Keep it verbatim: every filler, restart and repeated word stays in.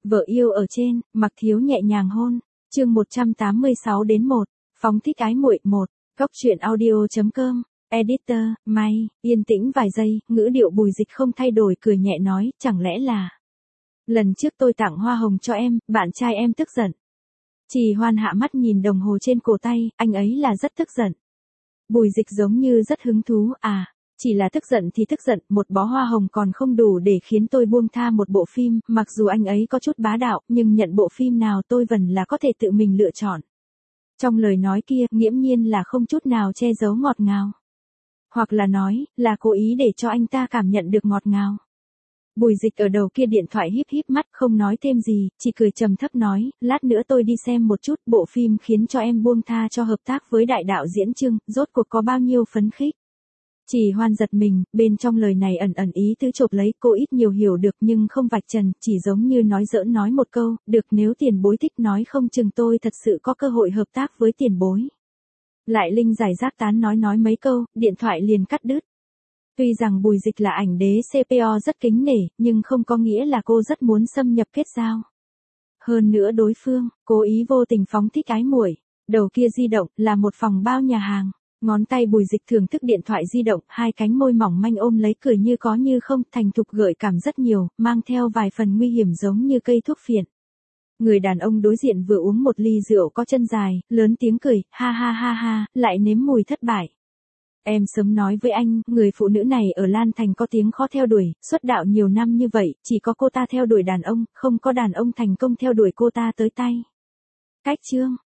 Vợ yêu ở trên, Mặc Thiếu nhẹ nhàng hôn. Chương một trăm tám mươi sáu đến một. Phóng thích ái muội một. Góc truyện audio.com. Editor, May, yên tĩnh vài giây, ngữ điệu Bùi Dịch không thay đổi, cười nhẹ nói, chẳng lẽ là lần trước tôi tặng hoa hồng cho em, bạn trai em tức giận. Trì Hoan hạ mắt nhìn đồng hồ trên cổ tay, anh ấy là rất tức giận. Bùi Dịch giống như rất hứng thú, à, chỉ là tức giận thì tức giận, một bó hoa hồng còn không đủ để khiến tôi buông tha một bộ phim, mặc dù anh ấy có chút bá đạo, nhưng nhận bộ phim nào tôi vẫn là có thể tự mình lựa chọn. Trong lời nói kia, nghiễm nhiên là không chút nào che giấu ngọt ngào. Hoặc là nói, là cố ý để cho anh ta cảm nhận được ngọt ngào. Bùi Dịch ở đầu kia điện thoại híp híp mắt, không nói thêm gì, chỉ cười trầm thấp nói, lát nữa tôi đi xem một chút bộ phim khiến cho em buông tha cho hợp tác với đại đạo diễn Trương, rốt cuộc có bao nhiêu phấn khích. Trì Hoan giật mình, bên trong lời này ẩn ẩn ý tứ chộp lấy, cô ít nhiều hiểu được nhưng không vạch trần, chỉ giống như nói giỡn nói một câu, được, nếu tiền bối thích nói không chừng tôi thật sự có cơ hội hợp tác với tiền bối. Lại Linh giải rác tán nói nói mấy câu, điện thoại liền cắt đứt. Tuy rằng Bùi Dịch là ảnh đế xê pê o rất kính nể, nhưng không có nghĩa là cô rất muốn xâm nhập kết giao. Hơn nữa đối phương, cố ý vô tình phóng thích ái muội. Đầu kia di động, là một phòng bao nhà hàng. Ngón tay Bùi Dịch thưởng thức điện thoại di động, hai cánh môi mỏng manh ôm lấy, cười như có như không, thành thục gợi cảm rất nhiều, mang theo vài phần nguy hiểm giống như cây thuốc phiện. Người đàn ông đối diện vừa uống một ly rượu có chân dài, lớn tiếng cười, ha ha ha ha, lại nếm mùi thất bại. Em sớm nói với anh, người phụ nữ này ở Lan Thành có tiếng khó theo đuổi, xuất đạo nhiều năm như vậy, chỉ có cô ta theo đuổi đàn ông, không có đàn ông thành công theo đuổi cô ta tới tay. Cách chương,